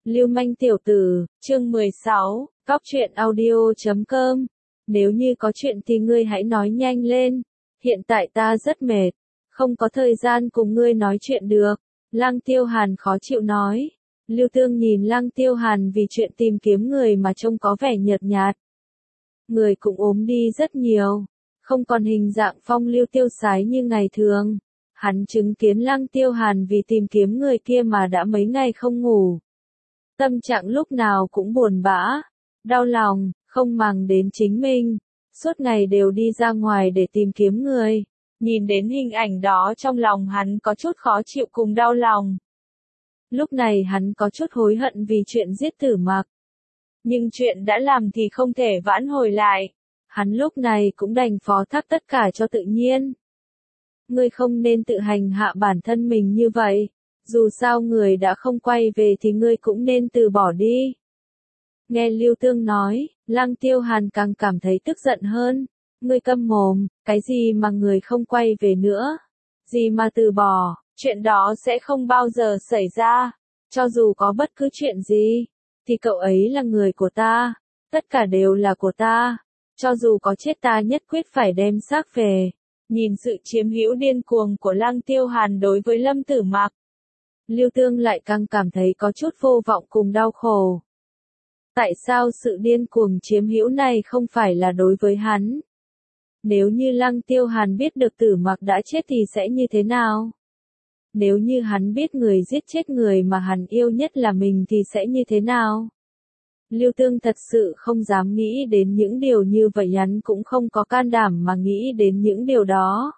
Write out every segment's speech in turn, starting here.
Lưu manh tiểu tử, chương 16, Cóc truyện audio.com. Nếu như có chuyện thì ngươi hãy nói nhanh lên. Hiện tại ta rất mệt, không có thời gian cùng ngươi nói chuyện được. Lăng Tiêu Hàn khó chịu nói. Lưu Tương nhìn Lăng Tiêu Hàn vì chuyện tìm kiếm người mà trông có vẻ nhợt nhạt. Người cũng ốm đi rất nhiều, không còn hình dạng phong lưu tiêu sái như ngày thường. Hắn chứng kiến Lăng Tiêu Hàn vì tìm kiếm người kia mà đã mấy ngày không ngủ. Tâm trạng lúc nào cũng buồn bã, đau lòng, không màng đến chính mình, suốt ngày đều đi ra ngoài để tìm kiếm người. Nhìn đến hình ảnh đó trong lòng hắn có chút khó chịu cùng đau lòng. Lúc này hắn có chút hối hận vì chuyện giết Tử Mặc. Nhưng chuyện đã làm thì không thể vãn hồi lại. Hắn lúc này cũng đành phó thác tất cả cho tự nhiên. Ngươi không nên tự hành hạ bản thân mình như vậy. Dù sao người đã không quay về thì ngươi cũng nên từ bỏ đi. Nghe Lưu Tương nói, Lăng Tiêu Hàn càng cảm thấy tức giận hơn. Ngươi câm mồm, cái gì mà người không quay về nữa? Gì mà từ bỏ, chuyện đó sẽ không bao giờ xảy ra. Cho dù có bất cứ chuyện gì, thì cậu ấy là người của ta. Tất cả đều là của ta. Cho dù có chết ta nhất quyết phải đem xác về. Nhìn sự chiếm hữu điên cuồng của Lăng Tiêu Hàn đối với Lâm Tử Mặc, Lưu Tương lại càng cảm thấy có chút vô vọng cùng đau khổ. Tại sao sự điên cuồng chiếm hữu này không phải là đối với hắn? Nếu như Lăng Tiêu Hàn biết được Tử Mặc đã chết thì sẽ như thế nào? Nếu như hắn biết người giết chết người mà hắn yêu nhất là mình thì sẽ như thế nào? Lưu Tương thật sự không dám nghĩ đến những điều như vậy, hắn cũng không có can đảm mà nghĩ đến những điều đó.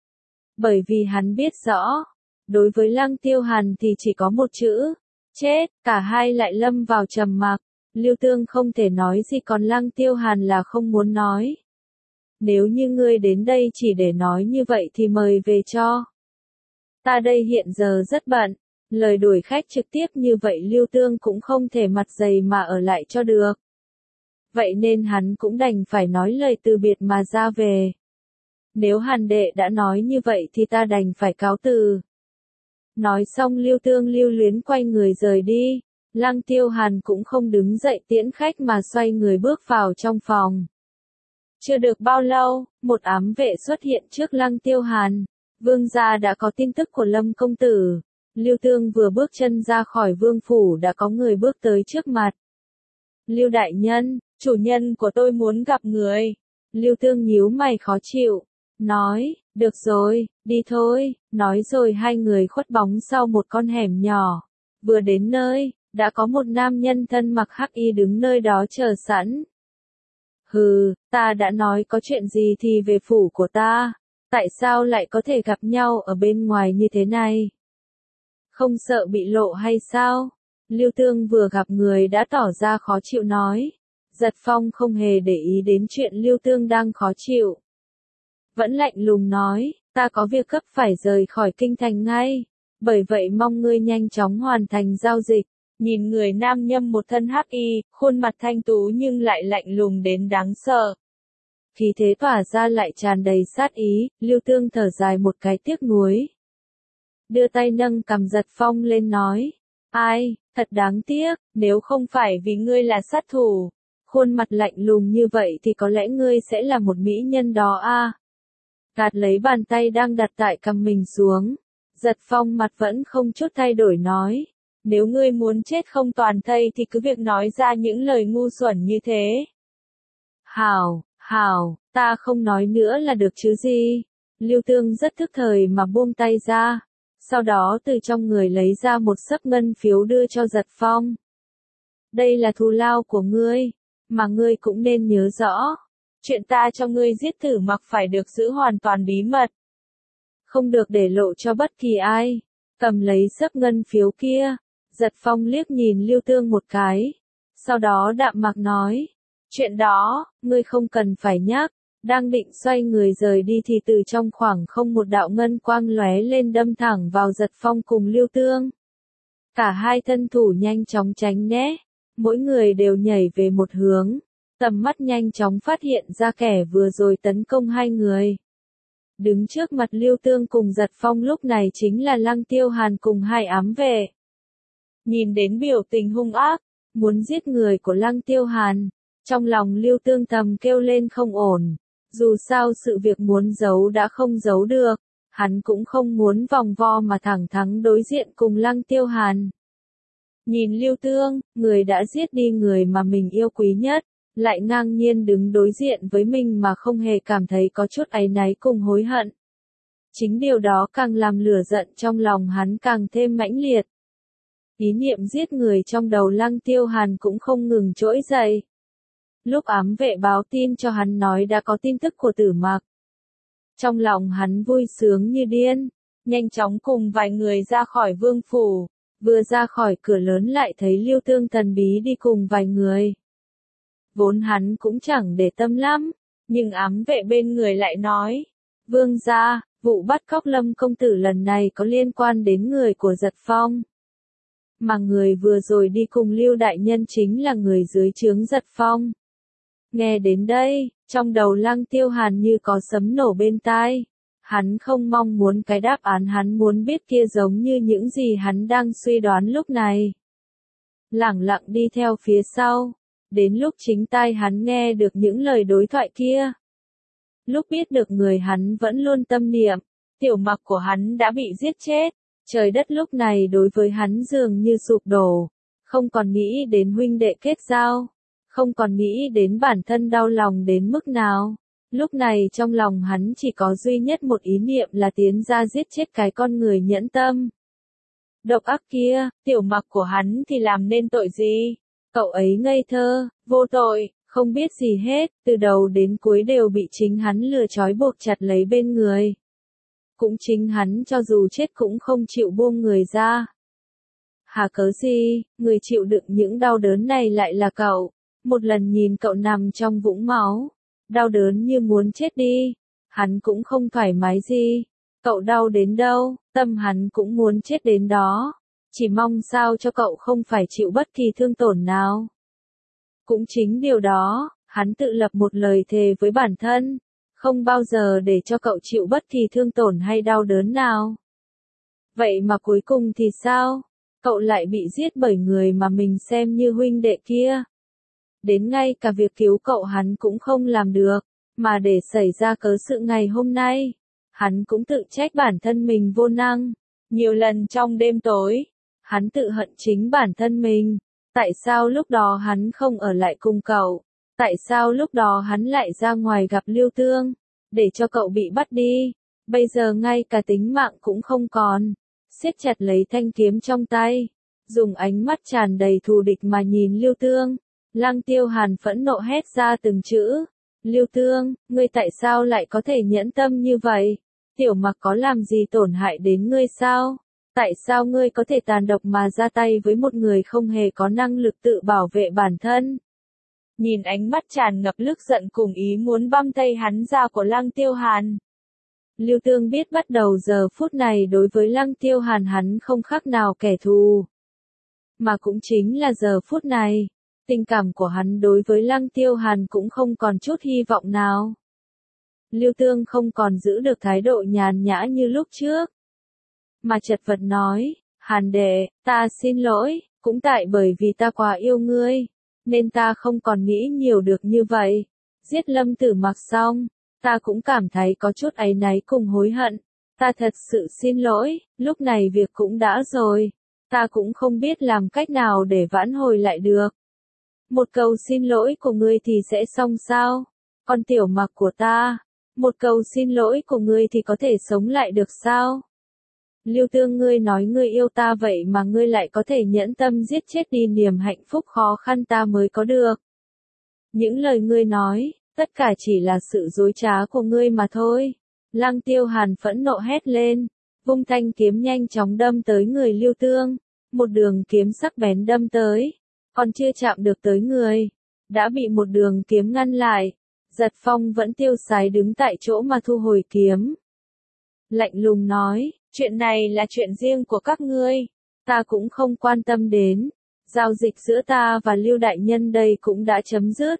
Bởi vì hắn biết rõ, đối với Lăng Tiêu Hàn thì chỉ có một chữ, chết. Cả hai lại lâm vào trầm mặc. Lưu Tương không thể nói gì, còn Lăng Tiêu Hàn là không muốn nói. Nếu như ngươi đến đây chỉ để nói như vậy thì mời về cho. Ta đây hiện giờ rất bận. Lời đuổi khách trực tiếp như vậy Lưu Tương cũng không thể mặt dày mà ở lại cho được. Vậy nên hắn cũng đành phải nói lời từ biệt mà ra về. Nếu Hàn đệ đã nói như vậy thì ta đành phải cáo từ. Nói xong Lưu Tương lưu luyến quay người rời đi. Lăng Tiêu Hàn cũng không đứng dậy tiễn khách mà xoay người bước vào trong phòng. Chưa được bao lâu, một ám vệ xuất hiện trước Lăng Tiêu Hàn. Vương gia đã có tin tức của Lâm công tử. Lưu Tương vừa bước chân ra khỏi vương phủ đã có người bước tới trước mặt. Lưu đại nhân, chủ nhân của tôi muốn gặp người. Lưu Tương nhíu mày khó chịu. Nói, được rồi, đi thôi. Nói rồi hai người khuất bóng sau một con hẻm nhỏ. Vừa đến nơi, đã có một nam nhân thân mặc hắc y đứng nơi đó chờ sẵn. Hừ, ta đã nói có chuyện gì thì về phủ của ta. Tại sao lại có thể gặp nhau ở bên ngoài như thế này? Không sợ bị lộ hay sao? Lưu Tương vừa gặp người đã tỏ ra khó chịu nói. Giật Phong không hề để ý đến chuyện Lưu Tương đang khó chịu. Vẫn lạnh lùng nói, ta có việc gấp phải rời khỏi kinh thành ngay. Bởi vậy mong ngươi nhanh chóng hoàn thành giao dịch. Nhìn người nam nhâm một thân hắc y, khuôn mặt thanh tú nhưng lại lạnh lùng đến đáng sợ. Khí thế tỏa ra lại tràn đầy sát ý, Lưu Tương thở dài một cái tiếc nuối. Đưa tay nâng cằm Giật Phong lên nói. Ai, thật đáng tiếc, nếu không phải vì ngươi là sát thủ, khuôn mặt lạnh lùng như vậy thì có lẽ ngươi sẽ là một mỹ nhân đó a. Gạt lấy bàn tay đang đặt tại cằm mình xuống. Giật Phong mặt vẫn không chút thay đổi nói. Nếu ngươi muốn chết không toàn thây thì cứ việc nói ra những lời ngu xuẩn như thế. Hảo, ta không nói nữa là được chứ gì. Lưu Tương rất thức thời mà buông tay ra. Sau đó từ trong người lấy ra một xấp ngân phiếu đưa cho Giật Phong. Đây là thù lao của ngươi, mà ngươi cũng nên nhớ rõ. Chuyện ta cho ngươi giết Tử Mặc phải được giữ hoàn toàn bí mật. Không được để lộ cho bất kỳ ai. Cầm lấy xấp ngân phiếu kia, Giật Phong liếc nhìn Lưu Tương một cái. Sau đó đạm mạc nói. Chuyện đó, ngươi không cần phải nhắc. Đang định xoay người rời đi thì từ trong khoảng không một đạo ngân quang lóe lên đâm thẳng vào Giật Phong cùng Lưu Tương. Cả hai thân thủ nhanh chóng tránh né, mỗi người đều nhảy về một hướng, tầm mắt nhanh chóng phát hiện ra kẻ vừa rồi tấn công hai người. Đứng trước mặt Lưu Tương cùng Giật Phong lúc này chính là Lăng Tiêu Hàn cùng hai ám vệ. Nhìn đến biểu tình hung ác, muốn giết người của Lăng Tiêu Hàn, trong lòng Lưu Tương thầm kêu lên không ổn. Dù sao sự việc muốn giấu đã không giấu được, hắn cũng không muốn vòng vo mà thẳng thắn đối diện cùng Lăng Tiêu Hàn. Nhìn Lưu Tương, người đã giết đi người mà mình yêu quý nhất, lại ngang nhiên đứng đối diện với mình mà không hề cảm thấy có chút áy náy cùng hối hận. Chính điều đó càng làm lửa giận trong lòng hắn càng thêm mãnh liệt. Ý niệm giết người trong đầu Lăng Tiêu Hàn cũng không ngừng trỗi dậy. Lúc ám vệ báo tin cho hắn nói đã có tin tức của Tử Mặc. Trong lòng hắn vui sướng như điên, nhanh chóng cùng vài người ra khỏi vương phủ, vừa ra khỏi cửa lớn lại thấy Lưu Tương thần bí đi cùng vài người. Vốn hắn cũng chẳng để tâm lắm, nhưng ám vệ bên người lại nói, vương gia, vụ bắt cóc Lâm công tử lần này có liên quan đến người của Giật Phong. Mà người vừa rồi đi cùng Lưu đại nhân chính là người dưới trướng Giật Phong. Nghe đến đây, trong đầu Lăng Tiêu Hàn như có sấm nổ bên tai. Hắn không mong muốn cái đáp án hắn muốn biết kia giống như những gì hắn đang suy đoán lúc này. Lẳng lặng đi theo phía sau, đến lúc chính tai hắn nghe được những lời đối thoại kia. Lúc biết được người hắn vẫn luôn tâm niệm, Tiểu Mặc của hắn đã bị giết chết, trời đất lúc này đối với hắn dường như sụp đổ, không còn nghĩ đến huynh đệ kết giao, không còn nghĩ đến bản thân đau lòng đến mức nào. Lúc này trong lòng hắn chỉ có duy nhất một ý niệm là tiến ra giết chết cái con người nhẫn tâm. Độc ác kia, Tiểu Mặc của hắn thì làm nên tội gì? Cậu ấy ngây thơ, vô tội, không biết gì hết, từ đầu đến cuối đều bị chính hắn lừa trói buộc chặt lấy bên người. Cũng chính hắn cho dù chết cũng không chịu buông người ra. Hà cớ gì, người chịu đựng những đau đớn này lại là cậu. Một lần nhìn cậu nằm trong vũng máu, đau đớn như muốn chết đi, hắn cũng không thoải mái gì. Cậu đau đến đâu, tâm hắn cũng muốn chết đến đó. Chỉ mong sao cho cậu không phải chịu bất kỳ thương tổn nào. Cũng chính điều đó, hắn tự lập một lời thề với bản thân, không bao giờ để cho cậu chịu bất kỳ thương tổn hay đau đớn nào. Vậy mà cuối cùng thì sao? Cậu lại bị giết bởi người mà mình xem như huynh đệ kia. Đến ngay cả việc cứu cậu hắn cũng không làm được, mà để xảy ra cớ sự ngày hôm nay, hắn cũng tự trách bản thân mình vô năng. Nhiều lần trong đêm tối, hắn tự hận chính bản thân mình. Tại sao lúc đó hắn không ở lại cùng cậu? Tại sao lúc đó hắn lại ra ngoài gặp Lưu Tương, để cho cậu bị bắt đi? Bây giờ ngay cả tính mạng cũng không còn. Siết chặt lấy thanh kiếm trong tay, dùng ánh mắt tràn đầy thù địch mà nhìn Lưu Tương. Lăng Tiêu Hàn phẫn nộ hét ra từng chữ. Lưu Tương, ngươi tại sao lại có thể nhẫn tâm như vậy? Tiểu Mặc có làm gì tổn hại đến ngươi sao? Tại sao ngươi có thể tàn độc mà ra tay với một người không hề có năng lực tự bảo vệ bản thân? Nhìn ánh mắt tràn ngập tức giận cùng ý muốn băm tay hắn ra của Lăng Tiêu Hàn. Lưu Tương biết bắt đầu giờ phút này đối với Lăng Tiêu Hàn hắn không khác nào kẻ thù. Mà cũng chính là giờ phút này, tình cảm của hắn đối với Lăng Tiêu Hàn cũng không còn chút hy vọng nào. Lưu Tương không còn giữ được thái độ nhàn nhã như lúc trước, mà chật vật nói, Hàn đệ, ta xin lỗi, cũng tại bởi vì ta quá yêu ngươi, nên ta không còn nghĩ nhiều được như vậy. Giết Lâm Tử Mặc xong, ta cũng cảm thấy có chút áy náy cùng hối hận. Ta thật sự xin lỗi, lúc này việc cũng đã rồi, ta cũng không biết làm cách nào để vãn hồi lại được. Một câu xin lỗi của ngươi thì sẽ xong sao? Còn Tiểu Mặc của ta, một câu xin lỗi của ngươi thì có thể sống lại được sao? Lưu Tương, ngươi nói ngươi yêu ta vậy mà ngươi lại có thể nhẫn tâm giết chết đi niềm hạnh phúc khó khăn ta mới có được. Những lời ngươi nói, tất cả chỉ là sự dối trá của ngươi mà thôi. Lăng Tiêu Hàn phẫn nộ hét lên, vung thanh kiếm nhanh chóng đâm tới người Lưu Tương. Một đường kiếm sắc bén đâm tới, còn chưa chạm được tới người, đã bị một đường kiếm ngăn lại. Giật Phong vẫn tiêu sái đứng tại chỗ mà thu hồi kiếm. Lạnh lùng nói, chuyện này là chuyện riêng của các ngươi, ta cũng không quan tâm đến. Giao dịch giữa ta và Lưu đại nhân đây cũng đã chấm dứt.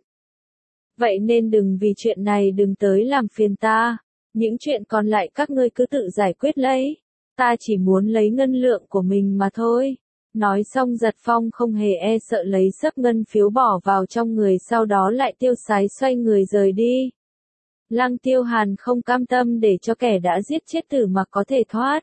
Vậy nên đừng vì chuyện này đừng tới làm phiền ta. Những chuyện còn lại các ngươi cứ tự giải quyết lấy. Ta chỉ muốn lấy ngân lượng của mình mà thôi. Nói xong Giật Phong không hề e sợ lấy xấp ngân phiếu bỏ vào trong người sau đó lại tiêu sái xoay người rời đi. Lăng Tiêu Hàn không cam tâm để cho kẻ đã giết chết Tử Mặc có thể thoát.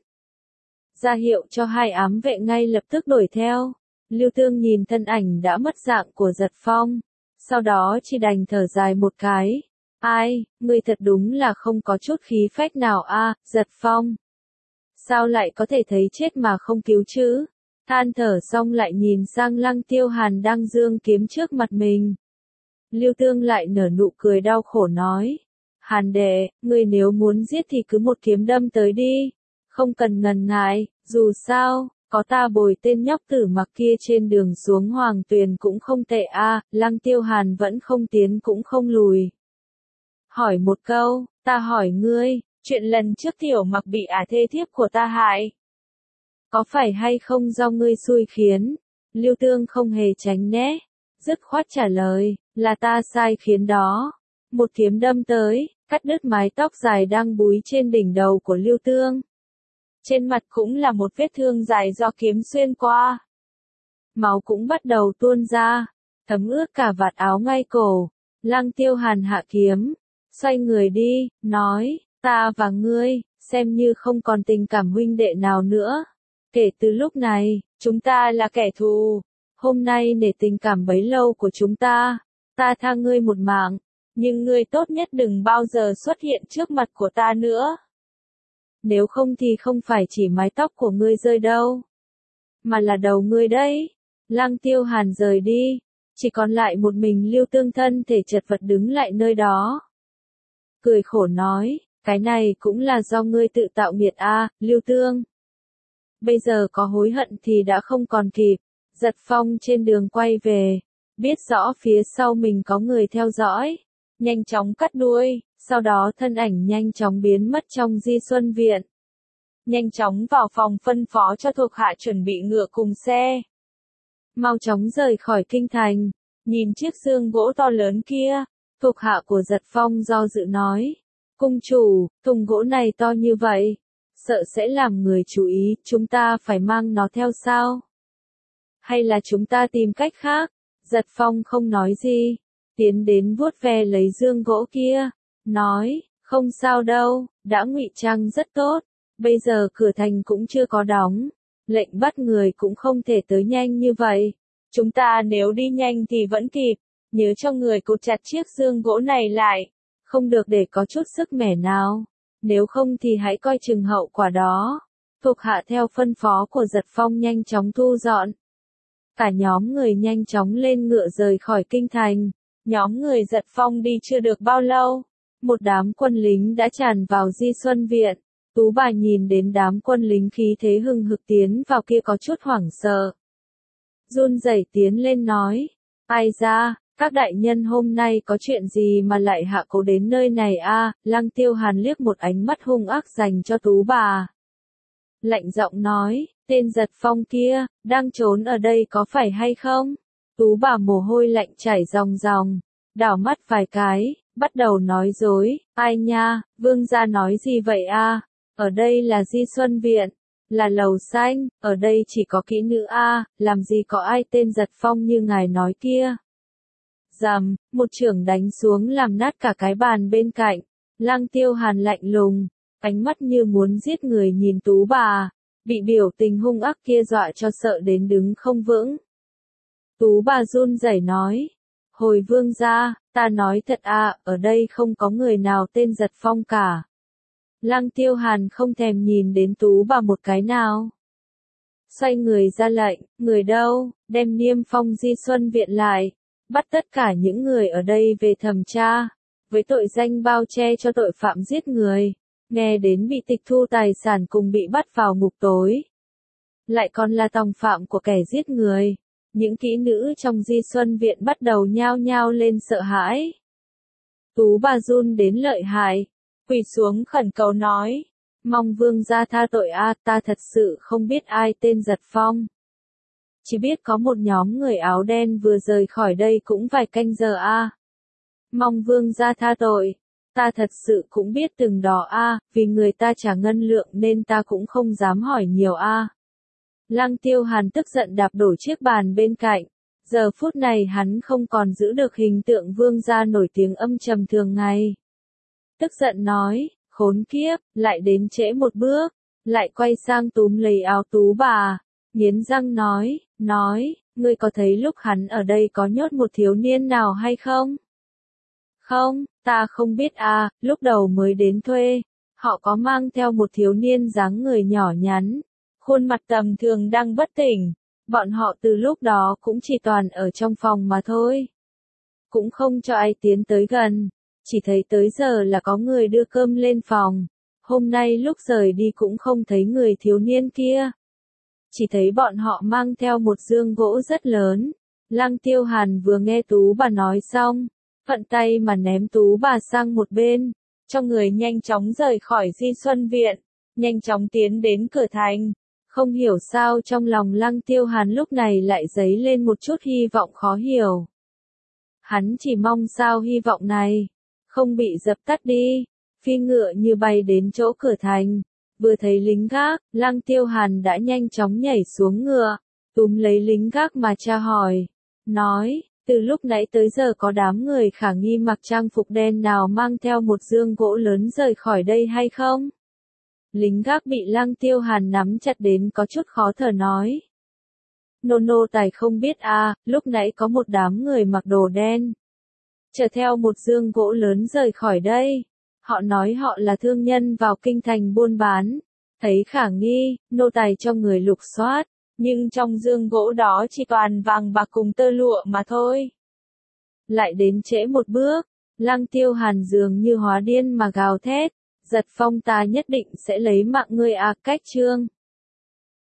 Ra hiệu cho hai ám vệ ngay lập tức đuổi theo. Lưu Tương nhìn thân ảnh đã mất dạng của Giật Phong. Sau đó chỉ đành thở dài một cái. Ai, ngươi thật đúng là không có chút khí phách nào a, Giật Phong. Sao lại có thể thấy chết mà không cứu chứ? Than thở xong lại nhìn sang Lăng Tiêu Hàn đang giương kiếm trước mặt mình. Lưu Tương lại nở nụ cười đau khổ nói. Hàn đệ, ngươi nếu muốn giết thì cứ một kiếm đâm tới đi. Không cần ngần ngại, dù sao, có ta bồi tên nhóc Tử Mặc kia trên đường xuống Hoàng Tuyền cũng không tệ a. Lăng Tiêu Hàn vẫn không tiến cũng không lùi. Hỏi một câu, ta hỏi ngươi, chuyện lần trước Tiểu Mặc bị thê thiếp của ta hại. Có phải hay không do ngươi xui khiến? Lưu Tương không hề tránh né, dứt khoát trả lời, là ta sai khiến đó. Một kiếm đâm tới, cắt đứt mái tóc dài đang búi trên đỉnh đầu của Lưu Tương. Trên mặt cũng là một vết thương dài do kiếm xuyên qua. Máu cũng bắt đầu tuôn ra, thấm ướt cả vạt áo ngay cổ. Lăng Tiêu Hàn hạ kiếm, xoay người đi, nói, ta và ngươi, xem như không còn tình cảm huynh đệ nào nữa. Kể từ lúc này, chúng ta là kẻ thù. Hôm nay để tình cảm bấy lâu của chúng ta, ta tha ngươi một mạng, nhưng ngươi tốt nhất đừng bao giờ xuất hiện trước mặt của ta nữa. Nếu không thì không phải chỉ mái tóc của ngươi rơi đâu, mà là đầu ngươi đấy. Lăng Tiêu Hàn rời đi, chỉ còn lại một mình Lưu Tương thân thể chật vật đứng lại nơi đó. Cười khổ nói, cái này cũng là do ngươi tự tạo nghiệt a, Lưu Tương. Bây giờ có hối hận thì đã không còn kịp. Giật Phong trên đường quay về, biết rõ phía sau mình có người theo dõi, nhanh chóng cắt đuôi, sau đó thân ảnh nhanh chóng biến mất trong Di Xuân Viện. Nhanh chóng vào phòng phân phó cho thuộc hạ chuẩn bị ngựa cùng xe. Mau chóng rời khỏi kinh thành, nhìn chiếc xương gỗ to lớn kia, thuộc hạ của Giật Phong do dự nói, cung chủ, thùng gỗ này to như vậy, sợ sẽ làm người chú ý, chúng ta phải mang nó theo sao? Hay là chúng ta tìm cách khác? Giật Phong không nói gì, tiến đến vuốt ve lấy dương gỗ kia, nói, không sao đâu, đã ngụy trang rất tốt, bây giờ cửa thành cũng chưa có đóng, lệnh bắt người cũng không thể tới nhanh như vậy. Chúng ta nếu đi nhanh thì vẫn kịp, nhớ cho người cột chặt chiếc dương gỗ này lại, không được để có chút sức mẻ nào. Nếu không thì hãy coi chừng hậu quả đó. Thuộc hạ theo phân phó của Giật Phong nhanh chóng thu dọn. Cả nhóm người nhanh chóng lên ngựa rời khỏi kinh thành. Nhóm người Giật Phong đi chưa được bao lâu. Một đám quân lính đã tràn vào Di Xuân Viện. Tú bà nhìn đến đám quân lính khí thế hừng hực tiến vào kia có chút hoảng sợ. Run rẩy tiến lên nói. Ai ra, các đại nhân hôm nay có chuyện gì mà lại hạ cố đến nơi này a? Lăng Tiêu Hàn liếc một ánh mắt hung ác dành cho Tú bà. Lạnh giọng nói, tên Giật Phong kia, đang trốn ở đây có phải hay không? Tú bà mồ hôi lạnh chảy ròng ròng, đảo mắt vài cái, bắt đầu nói dối, ai nha, vương gia nói gì vậy a? Ở đây là Di Xuân Viện, là lầu xanh, ở đây chỉ có kỹ nữ a, làm gì có ai tên Giật Phong như ngài nói kia. Rầm, một chưởng đánh xuống làm nát cả cái bàn bên cạnh. Lăng Tiêu Hàn lạnh lùng, ánh mắt như muốn giết người nhìn Tú bà, bị biểu tình hung ác kia dọa cho sợ đến đứng không vững. Tú bà run rẩy nói, hồi vương gia, ta nói thật ở đây không có người nào tên Giật Phong cả. Lăng Tiêu Hàn không thèm nhìn đến Tú bà một cái nào. Xoay người ra lệnh, người đâu, đem Niêm Phong Di Xuân Viện lại. Bắt tất cả những người ở đây về thẩm tra, với tội danh bao che cho tội phạm giết người, nghe đến bị tịch thu tài sản cùng bị bắt vào ngục tối. Lại còn là tòng phạm của kẻ giết người. Những kỹ nữ trong Di Xuân Viện bắt đầu nhao nhao lên sợ hãi. Tú bà run đến lợi hại, quỳ xuống khẩn cầu nói, mong vương gia tha tội ta thật sự không biết ai tên Giật Phong. Chỉ biết có một nhóm người áo đen vừa rời khỏi đây cũng vài canh giờ Mong vương gia tha tội. Ta thật sự cũng biết từng đó vì người ta trả ngân lượng nên ta cũng không dám hỏi nhiều Lăng Tiêu Hàn tức giận đạp đổ chiếc bàn bên cạnh. Giờ phút này hắn không còn giữ được hình tượng vương gia nổi tiếng âm trầm thường ngày. Tức giận nói, khốn kiếp, lại đến trễ một bước, lại quay sang túm lấy áo Tú bà, nghiến răng nói, ngươi có thấy lúc hắn ở đây có nhốt một thiếu niên nào hay không? Không, ta không biết à, lúc đầu mới đến thuê, họ có mang theo một thiếu niên dáng người nhỏ nhắn, khuôn mặt tầm thường đang bất tỉnh, bọn họ từ lúc đó cũng chỉ toàn ở trong phòng mà thôi. Cũng không cho ai tiến tới gần, chỉ thấy tới giờ là có người đưa cơm lên phòng, hôm nay lúc rời đi cũng không thấy người thiếu niên kia. Chỉ thấy bọn họ mang theo một dương gỗ rất lớn. Lăng Tiêu Hàn vừa nghe Tú bà nói xong, thuận tay mà ném Tú bà sang một bên, cho người nhanh chóng rời khỏi Di Xuân Viện, nhanh chóng tiến đến cửa thành. Không hiểu sao trong lòng Lăng Tiêu Hàn lúc này lại dấy lên một chút hy vọng khó hiểu. Hắn chỉ mong sao hy vọng này không bị dập tắt đi, phi ngựa như bay đến chỗ cửa thành. Vừa thấy lính gác, Lăng Tiêu Hàn đã nhanh chóng nhảy xuống ngựa, túm lấy lính gác mà tra hỏi, nói, từ lúc nãy tới giờ có đám người khả nghi mặc trang phục đen nào mang theo một dương gỗ lớn rời khỏi đây hay không? Lính gác bị Lăng Tiêu Hàn nắm chặt đến có chút khó thở nói. Nô tài không biết à, lúc nãy có một đám người mặc đồ đen, chở theo một dương gỗ lớn rời khỏi đây. Họ nói họ là thương nhân vào kinh thành buôn bán, thấy khả nghi, nô tài cho người lục soát, nhưng trong dương gỗ đó chỉ toàn vàng bạc cùng tơ lụa mà thôi. Lại đến trễ một bước, Lăng Tiêu Hàn dường như hóa điên mà gào thét, Giật Phong ta nhất định sẽ lấy mạng ngươi à, cách chương.